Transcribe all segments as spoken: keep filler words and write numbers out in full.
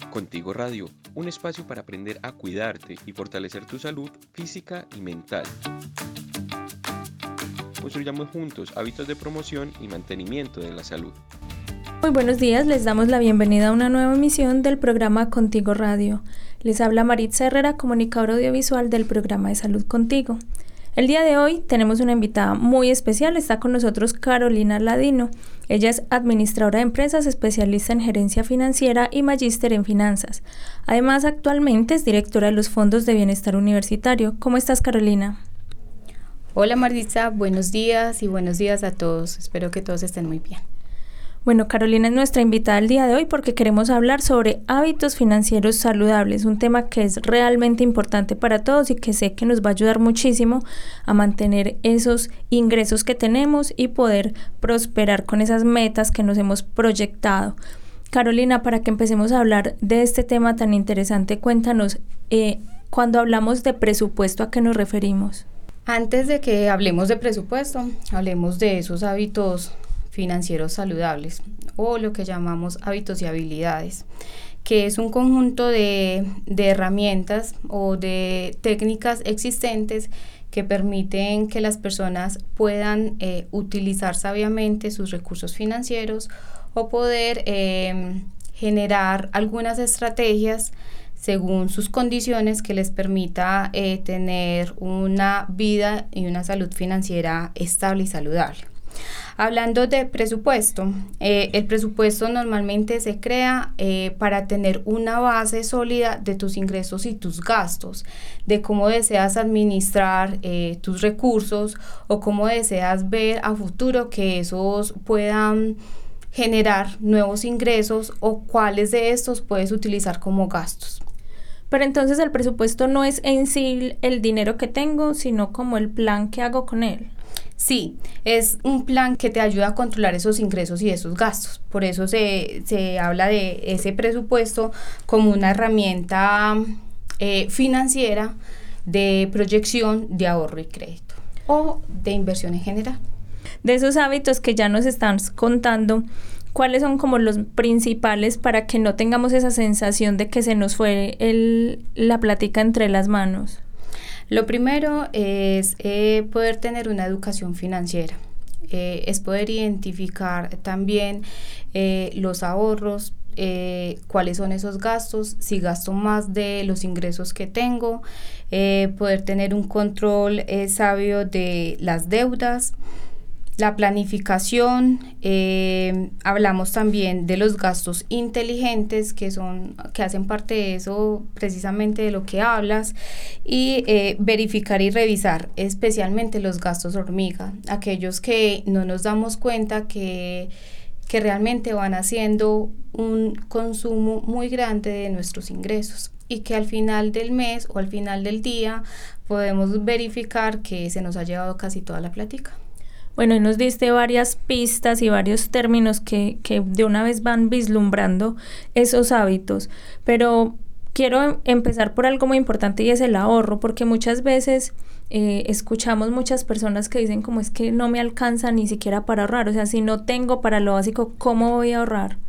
Contigo Radio, un espacio para aprender a cuidarte y fortalecer tu salud física y mental. Construyamos juntos hábitos de promoción y mantenimiento de la salud. Muy buenos días, les damos la bienvenida a una nueva emisión del programa Contigo Radio. Les habla Maritza Herrera, comunicadora audiovisual del programa de Salud Contigo. El día de hoy tenemos una invitada muy especial, está con nosotros Carolina Ladino. Ella es administradora de empresas, especialista en gerencia financiera y magíster en finanzas. Además, actualmente es directora de los fondos de bienestar universitario. ¿Cómo estás, Carolina? Hola, Maritza, buenos días y buenos días a todos. Espero que todos estén muy bien. Bueno, Carolina es nuestra invitada el día de hoy porque queremos hablar sobre hábitos financieros saludables, un tema que es realmente importante para todos y que sé que nos va a ayudar muchísimo a mantener esos ingresos que tenemos y poder prosperar con esas metas que nos hemos proyectado. Carolina, para que empecemos a hablar de este tema tan interesante, cuéntanos, eh, cuando hablamos de presupuesto, ¿a qué nos referimos? Antes de que hablemos de presupuesto, hablemos de esos hábitos financieros saludables o lo que llamamos hábitos y habilidades, que es un conjunto de, de herramientas o de técnicas existentes que permiten que las personas puedan eh, utilizar sabiamente sus recursos financieros o poder eh, generar algunas estrategias según sus condiciones que les permita eh, tener una vida y una salud financiera estable y saludable. Hablando de presupuesto, eh, el presupuesto normalmente se crea eh, para tener una base sólida de tus ingresos y tus gastos, de cómo deseas administrar eh, tus recursos o cómo deseas ver a futuro que esos puedan generar nuevos ingresos o cuáles de estos puedes utilizar como gastos. Pero entonces el presupuesto no es en sí el dinero que tengo, sino como el plan que hago con él. Sí, es un plan que te ayuda a controlar esos ingresos y esos gastos. Por eso se, se habla de ese presupuesto como una herramienta eh, financiera de proyección de ahorro y crédito o de inversión en general. De esos hábitos que ya nos están contando, ¿cuáles son como los principales para que no tengamos esa sensación de que se nos fue el, la plática entre las manos? Lo primero es eh, poder tener una educación financiera, eh, es poder identificar también eh, los ahorros, eh, cuáles son esos gastos, si gasto más de los ingresos que tengo, eh, poder tener un control eh, sabio de las deudas. La planificación, eh, hablamos también de los gastos inteligentes que son, que hacen parte de eso, precisamente de lo que hablas, y eh, verificar y revisar especialmente los gastos hormiga, aquellos que no nos damos cuenta que, que realmente van haciendo un consumo muy grande de nuestros ingresos y que al final del mes o al final del día podemos verificar que se nos ha llevado casi toda la plática. Bueno, y nos diste varias pistas y varios términos que, que de una vez van vislumbrando esos hábitos, pero quiero empezar por algo muy importante y es el ahorro, porque muchas veces eh, escuchamos muchas personas que dicen como es que no me alcanza ni siquiera para ahorrar, o sea, si no tengo para lo básico, ¿cómo voy a ahorrar?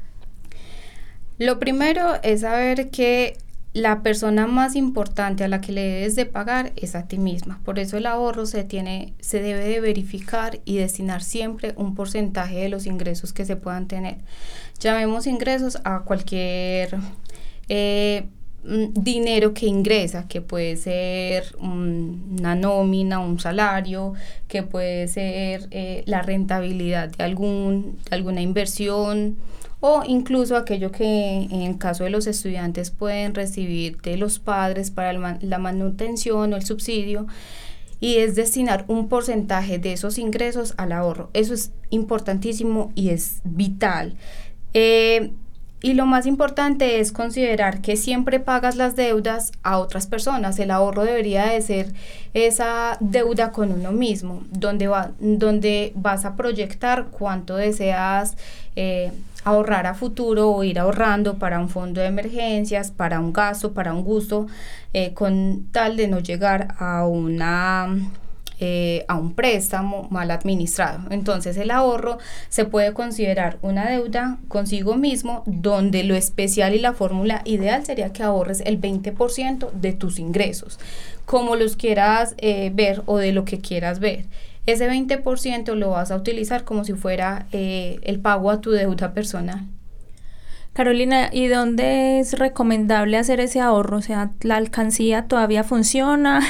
Lo primero es saber que la persona más importante a la que le debes de pagar es a ti misma. Por eso el ahorro se tiene, se debe de verificar y destinar siempre un porcentaje de los ingresos que se puedan tener. Llamemos ingresos a cualquier eh, dinero que ingresa, que puede ser um, una nómina, un salario, que puede ser eh, la rentabilidad de, algún, de alguna inversión, o incluso aquello que en caso de los estudiantes pueden recibir de los padres para el man, la manutención o el subsidio, y es destinar un porcentaje de esos ingresos al ahorro. Eso es importantísimo y es vital. Eh, Y lo más importante es considerar que siempre pagas las deudas a otras personas. El ahorro debería de ser esa deuda con uno mismo, donde, va, donde vas a proyectar cuánto deseas eh, ahorrar a futuro o ir ahorrando para un fondo de emergencias, para un gasto, para un gusto, eh, con tal de no llegar a una eh, a un préstamo mal administrado. Entonces el ahorro se puede considerar una deuda consigo mismo, donde lo especial y la fórmula ideal sería que ahorres el veinte por ciento de tus ingresos, como los quieras eh, ver o de lo que quieras ver. Ese veinte por ciento lo vas a utilizar como si fuera eh, el pago a tu deuda personal. Carolina, ¿y dónde es recomendable hacer ese ahorro? O sea, ¿la alcancía todavía funciona?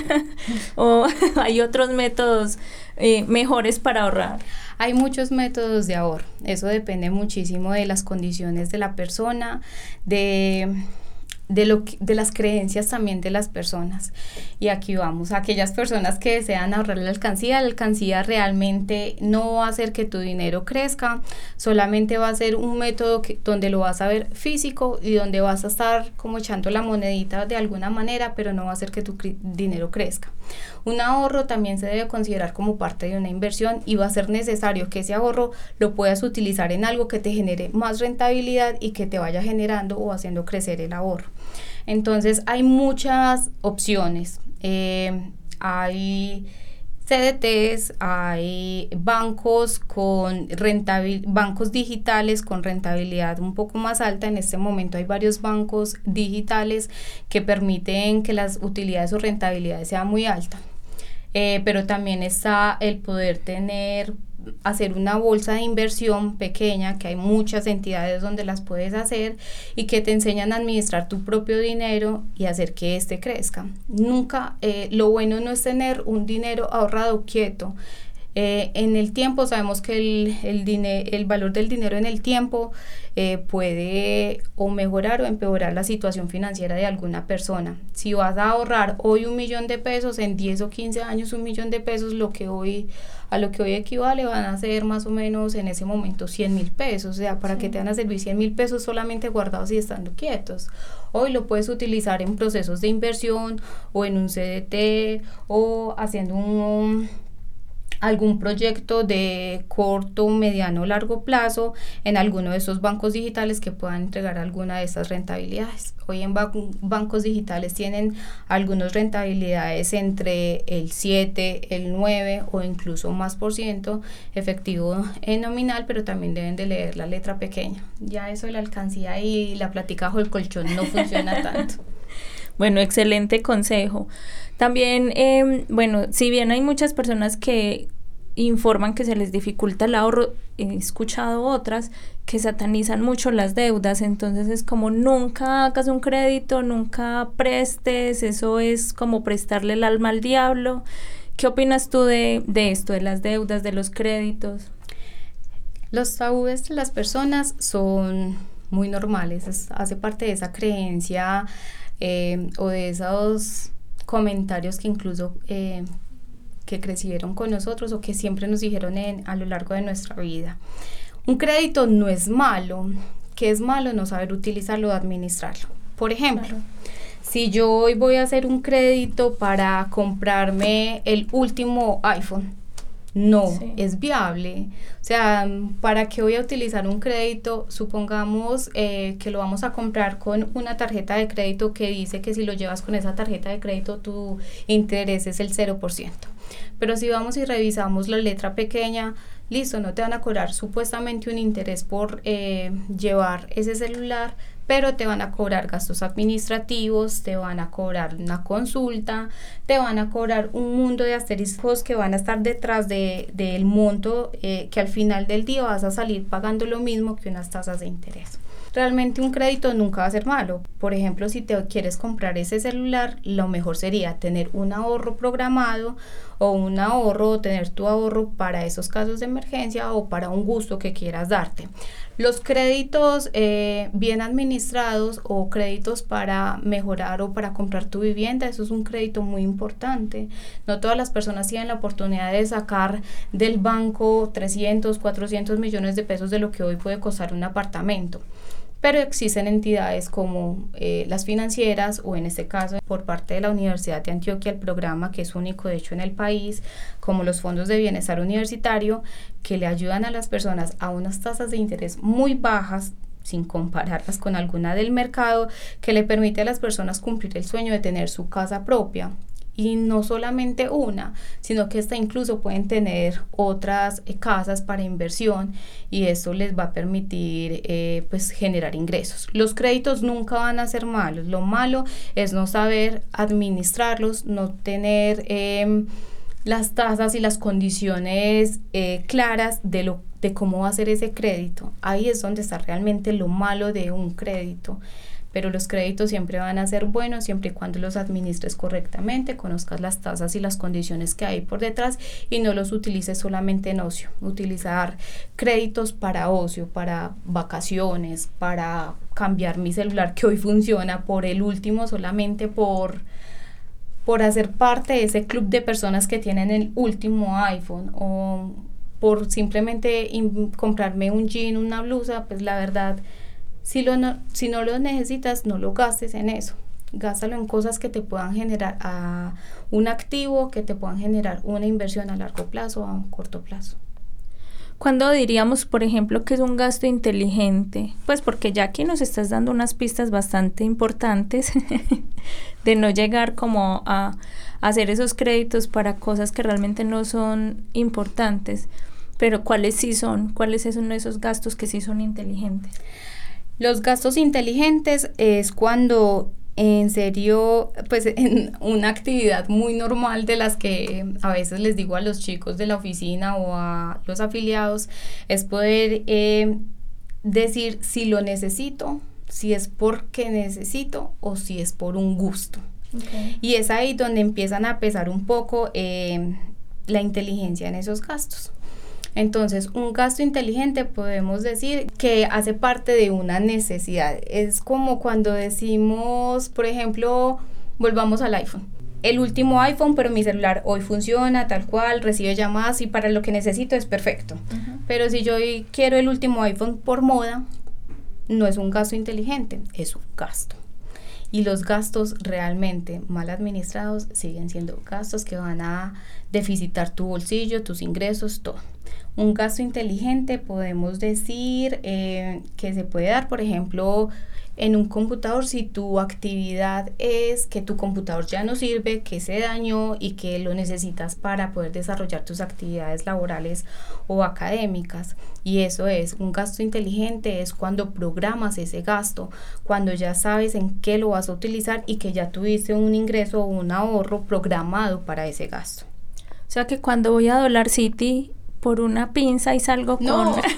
¿O hay otros métodos eh, mejores para ahorrar? Hay muchos métodos de ahorro. Eso depende muchísimo de las condiciones de la persona, de... De, lo que, de las creencias también de las personas. Y aquí vamos, aquellas personas que desean ahorrar la alcancía, la alcancía realmente no va a hacer que tu dinero crezca, solamente va a ser un método que, donde lo vas a ver físico y donde vas a estar como echando la monedita de alguna manera, pero no va a hacer que tu cre- dinero crezca. Un ahorro también se debe considerar como parte de una inversión y va a ser necesario que ese ahorro lo puedas utilizar en algo que te genere más rentabilidad y que te vaya generando o haciendo crecer el ahorro. Entonces hay muchas opciones, eh, hay C D Ts, hay bancos con rentabil- bancos digitales con rentabilidad un poco más alta. En este momento hay varios bancos digitales que permiten que las utilidades o rentabilidades sean muy altas. Eh, pero también está el poder tener, hacer una bolsa de inversión pequeña, que hay muchas entidades donde las puedes hacer y que te enseñan a administrar tu propio dinero y hacer que éste crezca. Nunca, eh, lo bueno no es tener un dinero ahorrado quieto. Eh, en el tiempo sabemos que el, el, dine- el valor del dinero en el tiempo eh, puede o mejorar o empeorar la situación financiera de alguna persona. Si vas a ahorrar hoy un millón de pesos, en diez o quince años un millón de pesos, lo que hoy, a lo que hoy equivale van a ser más o menos en ese momento cien mil pesos. O sea, ¿para sí. qué te van a servir cien mil pesos solamente guardados y estando quietos? Hoy lo puedes utilizar en procesos de inversión o en un C D T o haciendo un... algún proyecto de corto, mediano o largo plazo en alguno de esos bancos digitales que puedan entregar alguna de esas rentabilidades. Hoy en ba- bancos digitales tienen algunas rentabilidades entre el siete, el nueve o incluso más por ciento efectivo en nominal, pero también deben de leer la letra pequeña. Ya eso de la alcancía y la plática bajo el colchón no funciona tanto. Bueno, excelente consejo. También, eh, bueno, si bien hay muchas personas que informan que se les dificulta el ahorro, he escuchado otras que satanizan mucho las deudas, entonces es como nunca hagas un crédito, nunca prestes, eso es como prestarle el alma al diablo. ¿Qué opinas tú de, de esto, de las deudas, de los créditos? Los tabúes de las personas son muy normales, es, hace parte de esa creencia eh, o de esos comentarios que incluso eh, que crecieron con nosotros o que siempre nos dijeron en, a lo largo de nuestra vida. Un crédito no es malo, que es malo no saber utilizarlo o administrarlo. Por ejemplo, claro. Si yo hoy voy a hacer un crédito para comprarme el último iPhone, no sí. es viable. O sea, ¿para qué voy a utilizar un crédito? Supongamos eh, que lo vamos a comprar con una tarjeta de crédito que dice que si lo llevas con esa tarjeta de crédito tu interés es el cero por ciento. Pero si vamos y revisamos la letra pequeña, listo, no te van a cobrar supuestamente un interés por eh, llevar ese celular, pero te van a cobrar gastos administrativos, te van a cobrar una consulta, te van a cobrar un mundo de asteriscos que van a estar detrás de, del monto eh, que al final del día vas a salir pagando lo mismo que unas tasas de interés. Realmente un crédito nunca va a ser malo. Por ejemplo, si te quieres comprar ese celular, lo mejor sería tener un ahorro programado o un ahorro, o tener tu ahorro para esos casos de emergencia o para un gusto que quieras darte. Los créditos eh, bien administrados o créditos para mejorar o para comprar tu vivienda, eso es un crédito muy importante. No todas las personas tienen la oportunidad de sacar del banco trescientos, cuatrocientos millones de pesos de lo que hoy puede costar un apartamento. Pero existen entidades como eh, las financieras o en este caso por parte de la Universidad de Antioquia, el programa que es único de hecho en el país, como los fondos de bienestar universitario, que le ayudan a las personas a unas tasas de interés muy bajas, sin compararlas con alguna del mercado, que le permite a las personas cumplir el sueño de tener su casa propia. y no solamente una, sino que hasta incluso pueden tener otras eh, casas para inversión y eso les va a permitir eh, pues generar ingresos. Los créditos nunca van a ser malos, lo malo es no saber administrarlos, no tener eh, las tasas y las condiciones eh, claras de lo de cómo va a ser ese crédito. Ahí es donde está realmente lo malo de un crédito. Pero los créditos siempre van a ser buenos siempre y cuando los administres correctamente, conozcas las tasas y las condiciones que hay por detrás y no los utilices solamente en ocio. Utilizar créditos para ocio, para vacaciones, para cambiar mi celular que hoy funciona por el último solamente por, por hacer parte de ese club de personas que tienen el último iPhone o por simplemente in- comprarme un jean, una blusa, pues la verdad... Si, lo no, si no lo necesitas, no lo gastes en eso. Gástalo en cosas que te puedan generar a un activo, que te puedan generar una inversión a largo plazo o a un corto plazo. ¿Cuándo diríamos, por ejemplo, que es un gasto inteligente? Pues porque ya aquí nos estás dando unas pistas bastante importantes de no llegar como a, a hacer esos créditos para cosas que realmente no son importantes. Pero ¿cuáles sí son? ¿Cuáles son esos gastos que sí son inteligentes? Los gastos inteligentes es cuando en serio, pues en una actividad muy normal de las que a veces les digo a los chicos de la oficina o a los afiliados, es poder eh, decir si lo necesito, si es porque necesito o si es por un gusto. Okay. Y es ahí donde empiezan a pesar un poco eh, la inteligencia en esos gastos. Entonces, un gasto inteligente podemos decir que hace parte de una necesidad. Es como cuando decimos, por ejemplo, volvamos al iPhone. El último iPhone, pero mi celular hoy funciona tal cual, recibe llamadas y para lo que necesito es perfecto. Uh-huh. Pero si yo hoy quiero el último iPhone por moda, no es un gasto inteligente, es un gasto. Y los gastos realmente mal administrados siguen siendo gastos que van a deficitar tu bolsillo, tus ingresos, todo. Un gasto inteligente podemos decir eh, que se puede dar, por ejemplo, en un computador si tu actividad es que tu computador ya no sirve, que se dañó y que lo necesitas para poder desarrollar tus actividades laborales o académicas. Y eso es, un gasto inteligente es cuando programas ese gasto, cuando ya sabes en qué lo vas a utilizar y que ya tuviste un ingreso o un ahorro programado para ese gasto. O sea que cuando voy a Dollar City por una pinza y salgo no. con...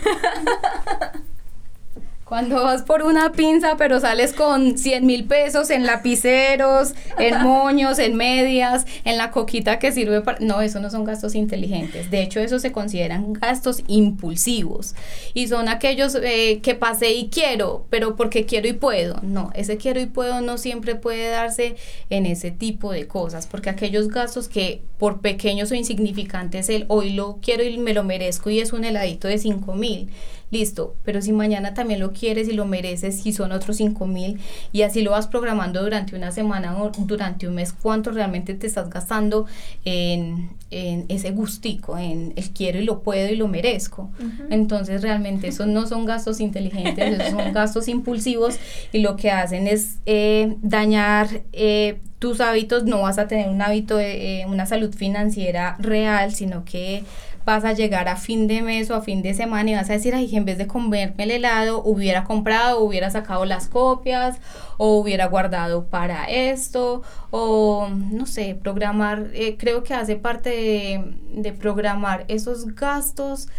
Cuando vas por una pinza pero sales con cien mil pesos en lapiceros, en moños, en medias, en la coquita que sirve para... No, eso no son gastos inteligentes. De hecho, eso se consideran gastos impulsivos. Y son aquellos eh, que pasé y quiero, pero porque quiero y puedo. No, ese quiero y puedo no siempre puede darse en ese tipo de cosas. Porque aquellos gastos que por pequeños o insignificantes, el hoy lo quiero y me lo merezco y es un heladito de cinco mil. Listo, pero si mañana también lo quieres y lo mereces y son otros cinco mil y así lo vas programando durante una semana o durante un mes, ¿cuánto realmente te estás gastando en, en ese gustico, en el quiero y lo puedo y lo merezco? Uh-huh. Entonces realmente esos no son gastos inteligentes, esos son gastos impulsivos y lo que hacen es eh, dañar eh, tus hábitos. No vas a tener un hábito de eh, una salud financiera real, sino que vas a llegar a fin de mes o a fin de semana y vas a decir, ay, en vez de comerme el helado, hubiera comprado, hubiera sacado las copias, o hubiera guardado para esto, o no sé, programar, eh, creo que hace parte de, de programar esos gastos,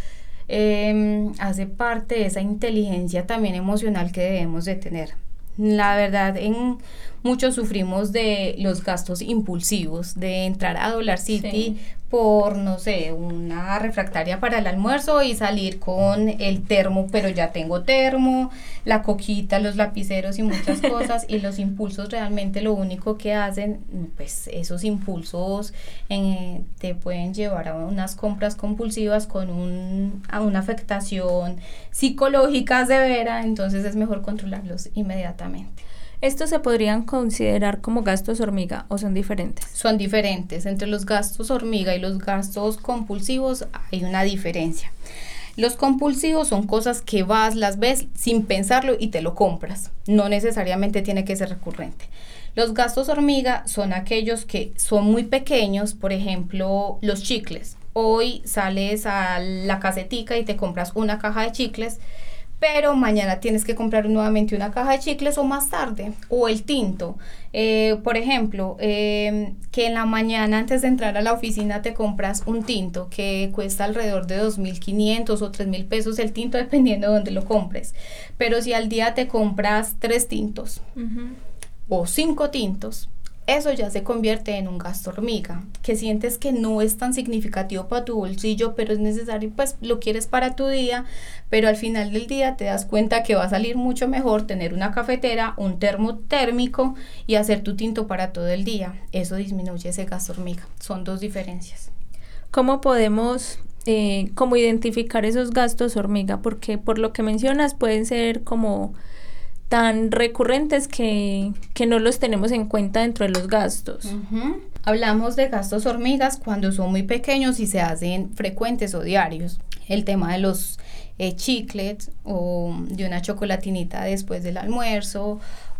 eh, hace parte de esa inteligencia también emocional que debemos de tener. La verdad, en muchos sufrimos de los gastos impulsivos, de entrar a Dollar City sí. por, no sé, una refractaria para el almuerzo y salir con el termo, pero ya tengo termo, la coquita, los lapiceros y muchas cosas, y los impulsos realmente lo único que hacen, pues esos impulsos eh, te pueden llevar a unas compras compulsivas con un, a una afectación psicológica severa, entonces es mejor controlarlos inmediatamente. ¿Estos se podrían considerar como gastos hormiga o son diferentes? Son diferentes. Entre los gastos hormiga y los gastos compulsivos hay una diferencia. Los compulsivos son cosas que vas, las ves sin pensarlo y te lo compras. No necesariamente tiene que ser recurrente. Los gastos hormiga son aquellos que son muy pequeños, por ejemplo, los chicles. Hoy sales a la casetica y te compras una caja de chicles, pero mañana tienes que comprar nuevamente una caja de chicles o más tarde, o el tinto. Eh, por ejemplo, eh, que en la mañana antes de entrar a la oficina te compras un tinto que cuesta alrededor de dos mil quinientos o tres mil pesos el tinto, dependiendo de dónde lo compres. Pero si al día te compras tres tintos uh-huh. o cinco tintos, eso ya se convierte en un gasto hormiga, que sientes que no es tan significativo para tu bolsillo, pero es necesario, pues lo quieres para tu día, pero al final del día te das cuenta que va a salir mucho mejor tener una cafetera, un termo térmico y hacer tu tinto para todo el día. Eso disminuye ese gasto hormiga. Son dos diferencias. ¿Cómo podemos eh, cómo identificar esos gastos hormiga? Porque por lo que mencionas pueden ser como tan recurrentes que, que no los tenemos en cuenta dentro de los gastos. Uh-huh. Hablamos de gastos hormigas cuando son muy pequeños y se hacen frecuentes o diarios. El tema de los eh, chiclets o de una chocolatinita después del almuerzo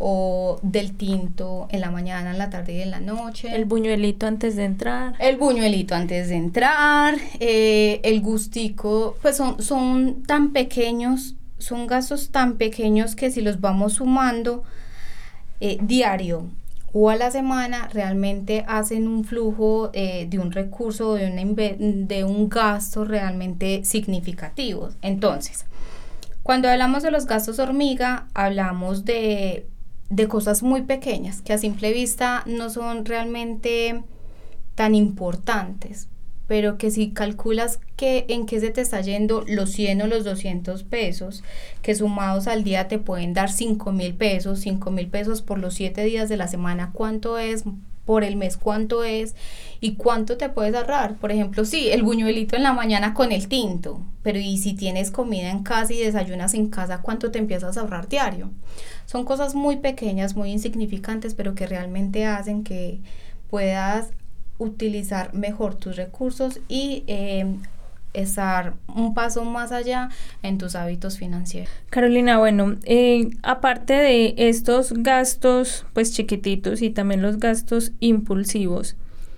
o del tinto en la mañana, en la tarde y en la noche. El buñuelito antes de entrar. El buñuelito antes de entrar, eh, el gustico, pues son, son tan pequeños, son gastos tan pequeños que si los vamos sumando eh, diario o a la semana, realmente hacen un flujo eh, de un recurso, de, una inve- de un gasto realmente significativo. Entonces, cuando hablamos de los gastos hormiga, hablamos de, de cosas muy pequeñas que a simple vista no son realmente tan importantes, pero que si calculas que en qué se te está yendo los cien o los doscientos pesos, que sumados al día te pueden dar cinco mil pesos, cinco mil pesos por los siete días de la semana, ¿cuánto es? Por el mes, ¿cuánto es? ¿Y cuánto te puedes ahorrar? Por ejemplo, sí, el buñuelito en la mañana con el tinto, pero y si tienes comida en casa y desayunas en casa, ¿cuánto te empiezas a ahorrar diario? Son cosas muy pequeñas, muy insignificantes, pero que realmente hacen que puedas utilizar mejor tus recursos y eh, estar un paso más allá en tus hábitos financieros. Carolina, bueno, eh, aparte de estos gastos pues chiquititos y también los gastos impulsivos,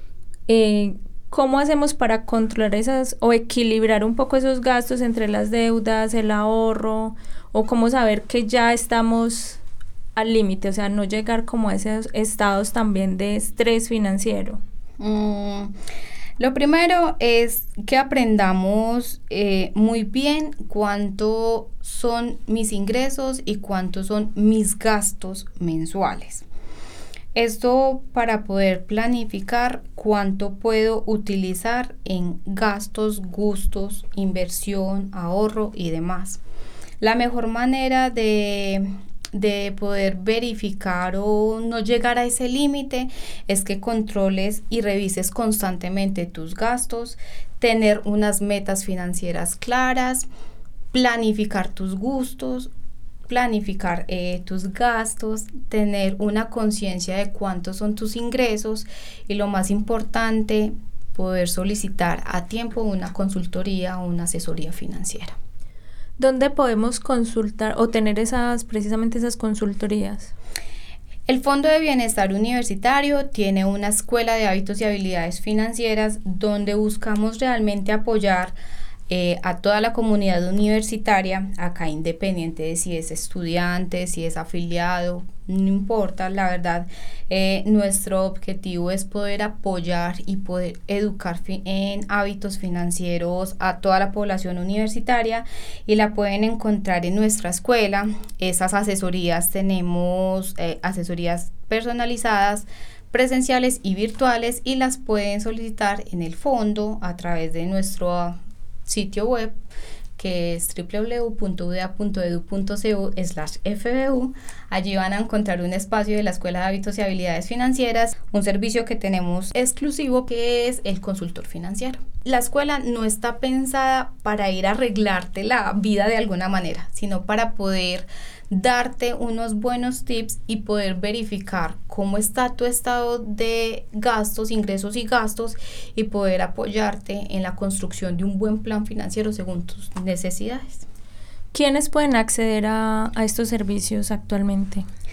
eh, ¿cómo hacemos para controlar esas o equilibrar un poco esos gastos entre las deudas, el ahorro, o cómo saber que ya estamos al límite, o sea, no llegar como a esos estados también de estrés financiero? Mm, lo primero es que aprendamos eh, muy bien cuánto son mis ingresos y cuántos son mis gastos mensuales. Esto para poder planificar cuánto puedo utilizar en gastos, gustos, inversión, ahorro y demás. La mejor manera de de poder verificar o no llegar a ese límite es que controles y revises constantemente tus gastos, tener unas metas financieras claras, planificar tus gustos, planificar eh, tus gastos, tener una conciencia de cuántos son tus ingresos y lo más importante, poder solicitar a tiempo una consultoría o una asesoría financiera. ¿Dónde podemos consultar o tener esas, precisamente esas consultorías? El Fondo de Bienestar Universitario tiene una escuela de hábitos y habilidades financieras donde buscamos realmente apoyar eh, a toda la comunidad universitaria, acá independiente de si es estudiante, si es afiliado, no importa, la verdad, eh, nuestro objetivo es poder apoyar y poder educar fi- en hábitos financieros a toda la población universitaria y la pueden encontrar en nuestra escuela. Esas asesorías tenemos eh, asesorías personalizadas, presenciales y virtuales y las pueden solicitar en el fondo a través de nuestro sitio web que es doble u doble u doble u punto u d a punto e d u punto c o slash f b u. Allí van a encontrar un espacio de la Escuela de Hábitos y Habilidades Financieras, un servicio que tenemos exclusivo que es el consultor financiero. La escuela no está pensada para ir a arreglarte la vida de alguna manera, sino para poder darte unos buenos tips y poder verificar cómo está tu estado de gastos, ingresos y gastos y poder apoyarte en la construcción de un buen plan financiero según tus necesidades. ¿Quiénes pueden acceder a, a estos servicios actualmente?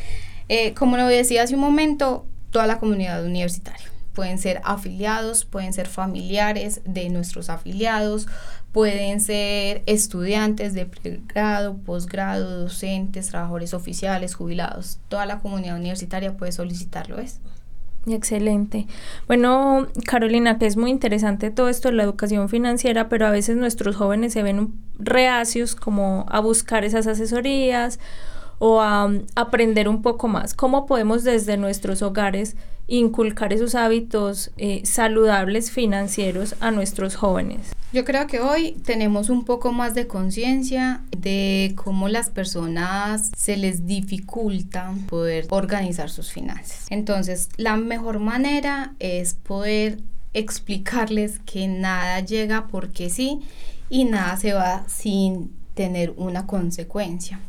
Eh, como lo decía hace un momento, toda la comunidad universitaria. Pueden ser afiliados, pueden ser familiares de nuestros afiliados, pueden ser estudiantes de pregrado, posgrado, docentes, trabajadores oficiales, jubilados. Toda la comunidad universitaria puede solicitarlo, ¿es? Excelente. Bueno, Carolina, que es muy interesante todo esto de la educación financiera, pero a veces nuestros jóvenes se ven reacios como a buscar esas asesorías o a um, aprender un poco más. ¿Cómo podemos desde nuestros hogares inculcar esos hábitos eh, saludables financieros a nuestros jóvenes? Yo creo que hoy tenemos un poco más de conciencia de cómo las personas se les dificulta poder organizar sus finanzas. Entonces, la mejor manera es poder explicarles que nada llega porque sí y nada se va sin tener una consecuencia.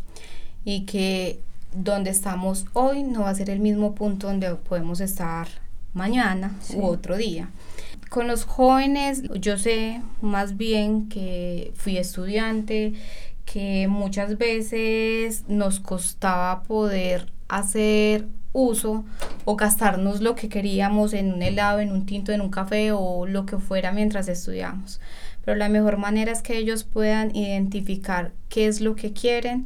Y que donde estamos hoy no va a ser el mismo punto donde podemos estar mañana sí. u otro día. Con los jóvenes, yo sé más bien que fui estudiante, que muchas veces nos costaba poder hacer uso o gastarnos lo que queríamos en un helado, en un tinto, en un café o lo que fuera mientras estudiamos. Pero la mejor manera es que ellos puedan identificar qué es lo que quieren,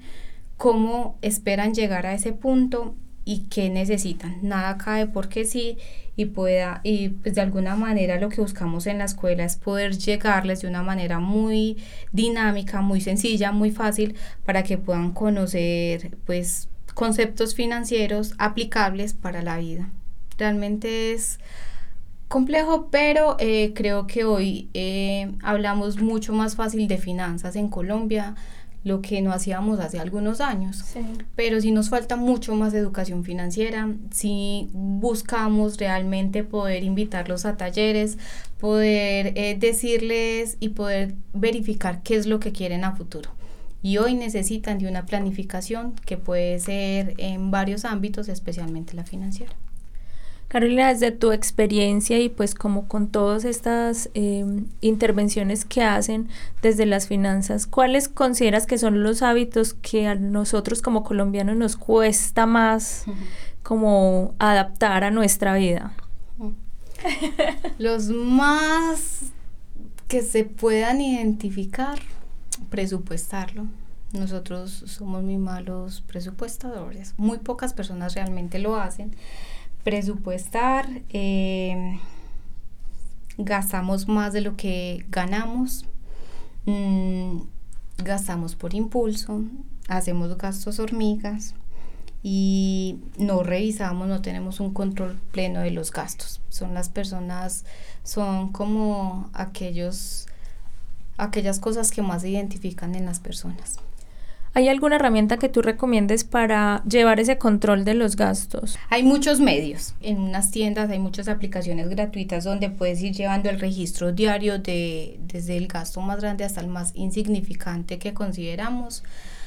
cómo esperan llegar a ese punto y qué necesitan. Nada cae porque sí y pueda y pues de alguna manera lo que buscamos en la escuela es poder llegarles de una manera muy dinámica, muy sencilla, muy fácil para que puedan conocer pues conceptos financieros aplicables para la vida. Realmente es complejo, pero eh, creo que hoy eh, hablamos mucho más fácil de finanzas en Colombia, lo que no hacíamos hace algunos años, sí. Pero sí nos falta mucho más educación financiera, sí buscamos realmente poder invitarlos a talleres, poder eh, decirles y poder verificar qué es lo que quieren a futuro. Y hoy necesitan de una planificación que puede ser en varios ámbitos, especialmente la financiera. Carolina, desde tu experiencia y pues como con todas estas eh, intervenciones que hacen desde las finanzas, ¿cuáles consideras que son los hábitos que a nosotros como colombianos nos cuesta más uh-huh. como adaptar a nuestra vida? Uh-huh. Los más que se puedan identificar, presupuestarlo. Nosotros somos muy malos presupuestadores, muy pocas personas realmente lo hacen. Presupuestar, eh, gastamos más de lo que ganamos, mmm, gastamos por impulso, hacemos gastos hormigas y no revisamos, no tenemos un control pleno de los gastos. Son las personas, son como aquellos, aquellas cosas que más se identifican en las personas. ¿Hay alguna herramienta que tú recomiendes para llevar ese control de los gastos? Hay muchos medios. En unas tiendas hay muchas aplicaciones gratuitas donde puedes ir llevando el registro diario de desde el gasto más grande hasta el más insignificante que consideramos.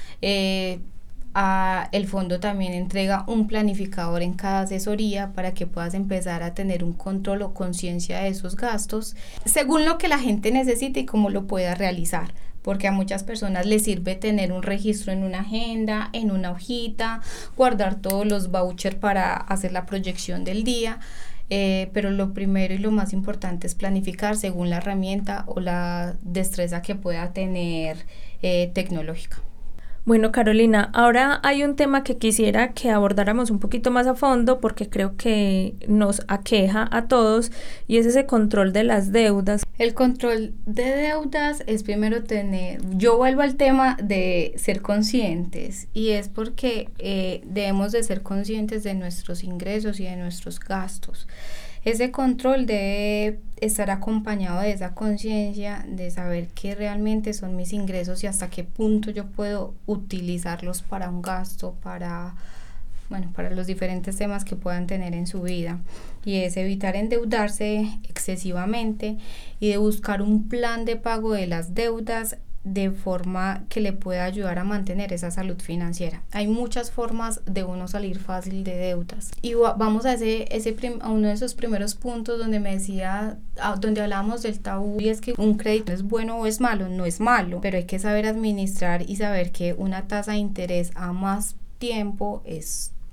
Eh, a, el fondo también entrega un planificador en cada asesoría para que puedas empezar a tener un control o conciencia de esos gastos según lo que la gente necesite y cómo lo pueda realizar. Porque a muchas personas les sirve tener un registro en una agenda, en una hojita, guardar todos los vouchers para hacer la proyección del día, eh, pero lo primero y lo más importante es planificar según la herramienta o la destreza que pueda tener eh, tecnológica. Bueno, Carolina, ahora hay un tema que quisiera que abordáramos un poquito más a fondo porque creo que nos aqueja a todos y es ese control de las deudas. El control de deudas es primero tener, yo vuelvo al tema de ser conscientes y es porque eh, debemos de ser conscientes de nuestros ingresos y de nuestros gastos. Ese control debe estar acompañado de esa conciencia de saber qué realmente son mis ingresos y hasta qué punto yo puedo utilizarlos para un gasto, para, bueno, para los diferentes temas que puedan tener en su vida. Y es evitar endeudarse excesivamente y de buscar un plan de pago de las deudas de forma que le pueda ayudar a mantener esa salud financiera. Hay muchas formas de uno salir fácil de deudas. Y vamos a, ese, ese prim, a uno de esos primeros puntos donde me decía, a, donde hablábamos del tabú, y es que un crédito es bueno o es malo. No es malo, pero hay que saber administrar y saber que una tasa de interés a más tiempo es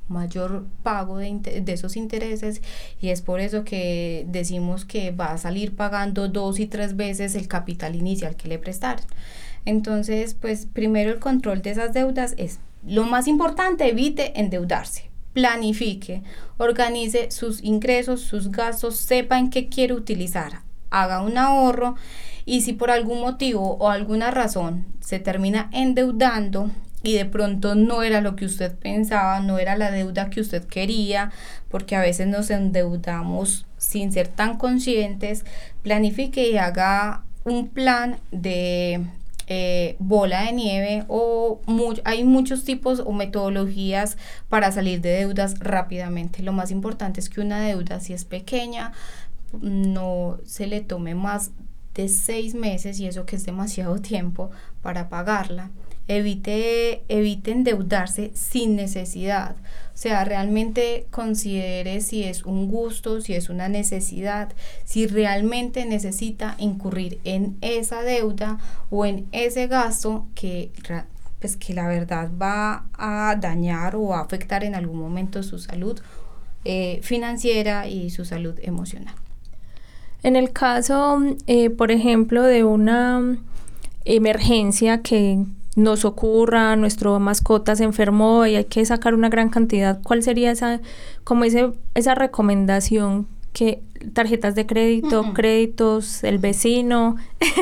mayor pago de, de esos intereses, y es por eso que decimos que va a salir pagando dos y tres veces el capital inicial que le prestaron. Entonces, pues primero el control de esas deudas es lo más importante. Evite endeudarse, planifique, organice sus ingresos, sus gastos, sepa en qué quiere utilizar, haga un ahorro, y si por algún motivo o alguna razón se termina endeudando y de pronto no era lo que usted pensaba, no era la deuda que usted quería, porque a veces nos endeudamos sin ser tan conscientes, planifique y haga un plan de eh, bola de nieve, o muy, hay muchos tipos o metodologías para salir de deudas rápidamente. Lo más importante es que una deuda, si es pequeña, no se le tome más de seis meses, y eso que es demasiado tiempo para pagarla. Evite, evite endeudarse sin necesidad. O sea, realmente considere si es un gusto, si es una necesidad, si realmente necesita incurrir en esa deuda o en ese gasto que, pues, que la verdad va a dañar o a afectar en algún momento su salud eh, financiera y su salud emocional. En el caso, eh, por ejemplo, de una emergencia que nos ocurra, nuestro mascota se enfermó y hay que sacar una gran cantidad, ¿cuál sería esa, como ese, esa recomendación? Que tarjetas de crédito, uh-huh. créditos, el vecino.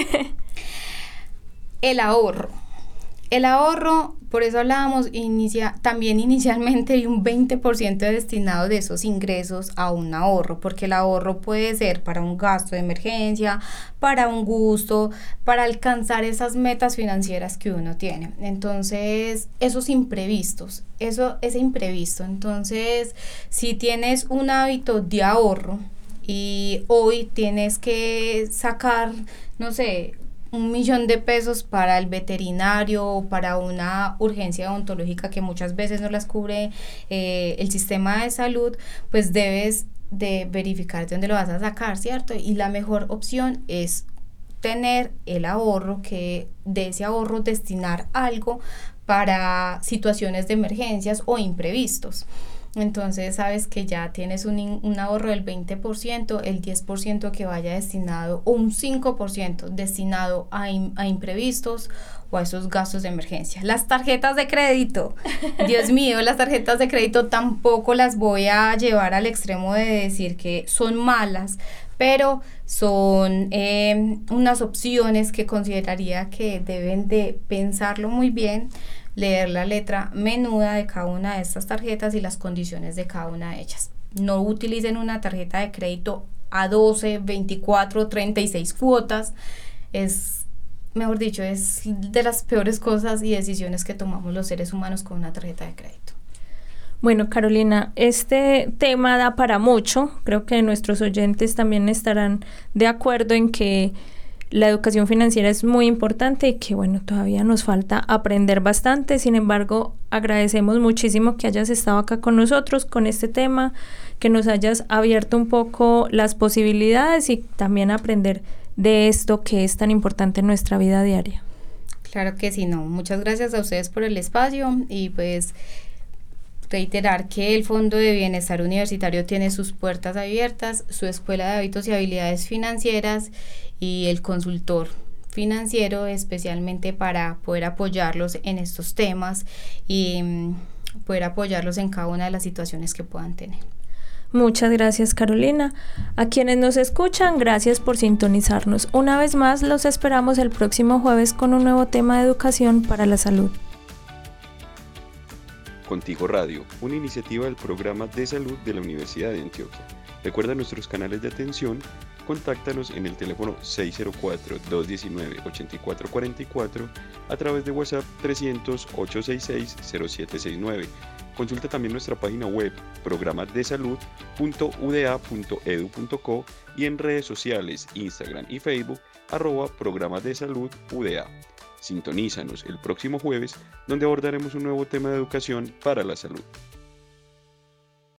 El ahorro. El ahorro, por eso hablábamos inicia, también inicialmente hay un veinte por ciento destinado de esos ingresos a un ahorro, porque el ahorro puede ser para un gasto de emergencia, para un gusto, para alcanzar esas metas financieras que uno tiene. Entonces, esos imprevistos, eso es imprevisto. Entonces, si tienes un hábito de ahorro y hoy tienes que sacar, no sé, un millón de pesos para el veterinario o para una urgencia odontológica que muchas veces no las cubre eh, el sistema de salud, pues debes de verificar de dónde lo vas a sacar, ¿cierto? Y la mejor opción es tener el ahorro, que de ese ahorro destinar algo para situaciones de emergencias o imprevistos. Entonces sabes que ya tienes un, un ahorro del veinte por ciento, el diez por ciento que vaya destinado, o un cinco por ciento destinado a, in, a imprevistos o a esos gastos de emergencia. Las tarjetas de crédito, Dios mío, las tarjetas de crédito tampoco las voy a llevar al extremo de decir que son malas, pero son eh, unas opciones que consideraría que deben de pensarlo muy bien, leer la letra menuda de cada una de estas tarjetas y las condiciones de cada una de ellas. No utilicen una tarjeta de crédito a doce, veinticuatro, treinta y seis cuotas. Es, mejor dicho, es de las peores cosas y decisiones que tomamos los seres humanos con una tarjeta de crédito. Bueno, Carolina, este tema da para mucho. Creo que nuestros oyentes también estarán de acuerdo en que la educación financiera es muy importante y que, bueno, todavía nos falta aprender bastante. Sin embargo, agradecemos muchísimo que hayas estado acá con nosotros con este tema, que nos hayas abierto un poco las posibilidades y también aprender de esto que es tan importante en nuestra vida diaria. Claro que sí, no. Muchas gracias a ustedes por el espacio, y pues reiterar que el Fondo de Bienestar Universitario tiene sus puertas abiertas, su Escuela de Hábitos y Habilidades Financieras y el consultor financiero, especialmente para poder apoyarlos en estos temas y um, poder apoyarlos en cada una de las situaciones que puedan tener. Muchas gracias, Carolina. A quienes nos escuchan, gracias por sintonizarnos. Una vez más, los esperamos el próximo jueves con un nuevo tema de educación para la salud. Contigo Radio, una iniciativa del Programa de Salud de la Universidad de Antioquia. Recuerda nuestros canales de atención. Contáctanos en el teléfono seis cero cuatro, dos uno nueve, ocho cuatro cuatro cuatro, a través de WhatsApp trescientos, ochocientos sesenta y seis, cero siete sesenta y nueve. Consulta también nuestra página web programasdesalud punto u d a punto e d u punto co y en redes sociales Instagram y Facebook arroba programas de salud U D A. Sintonízanos el próximo jueves, donde abordaremos un nuevo tema de educación para la salud.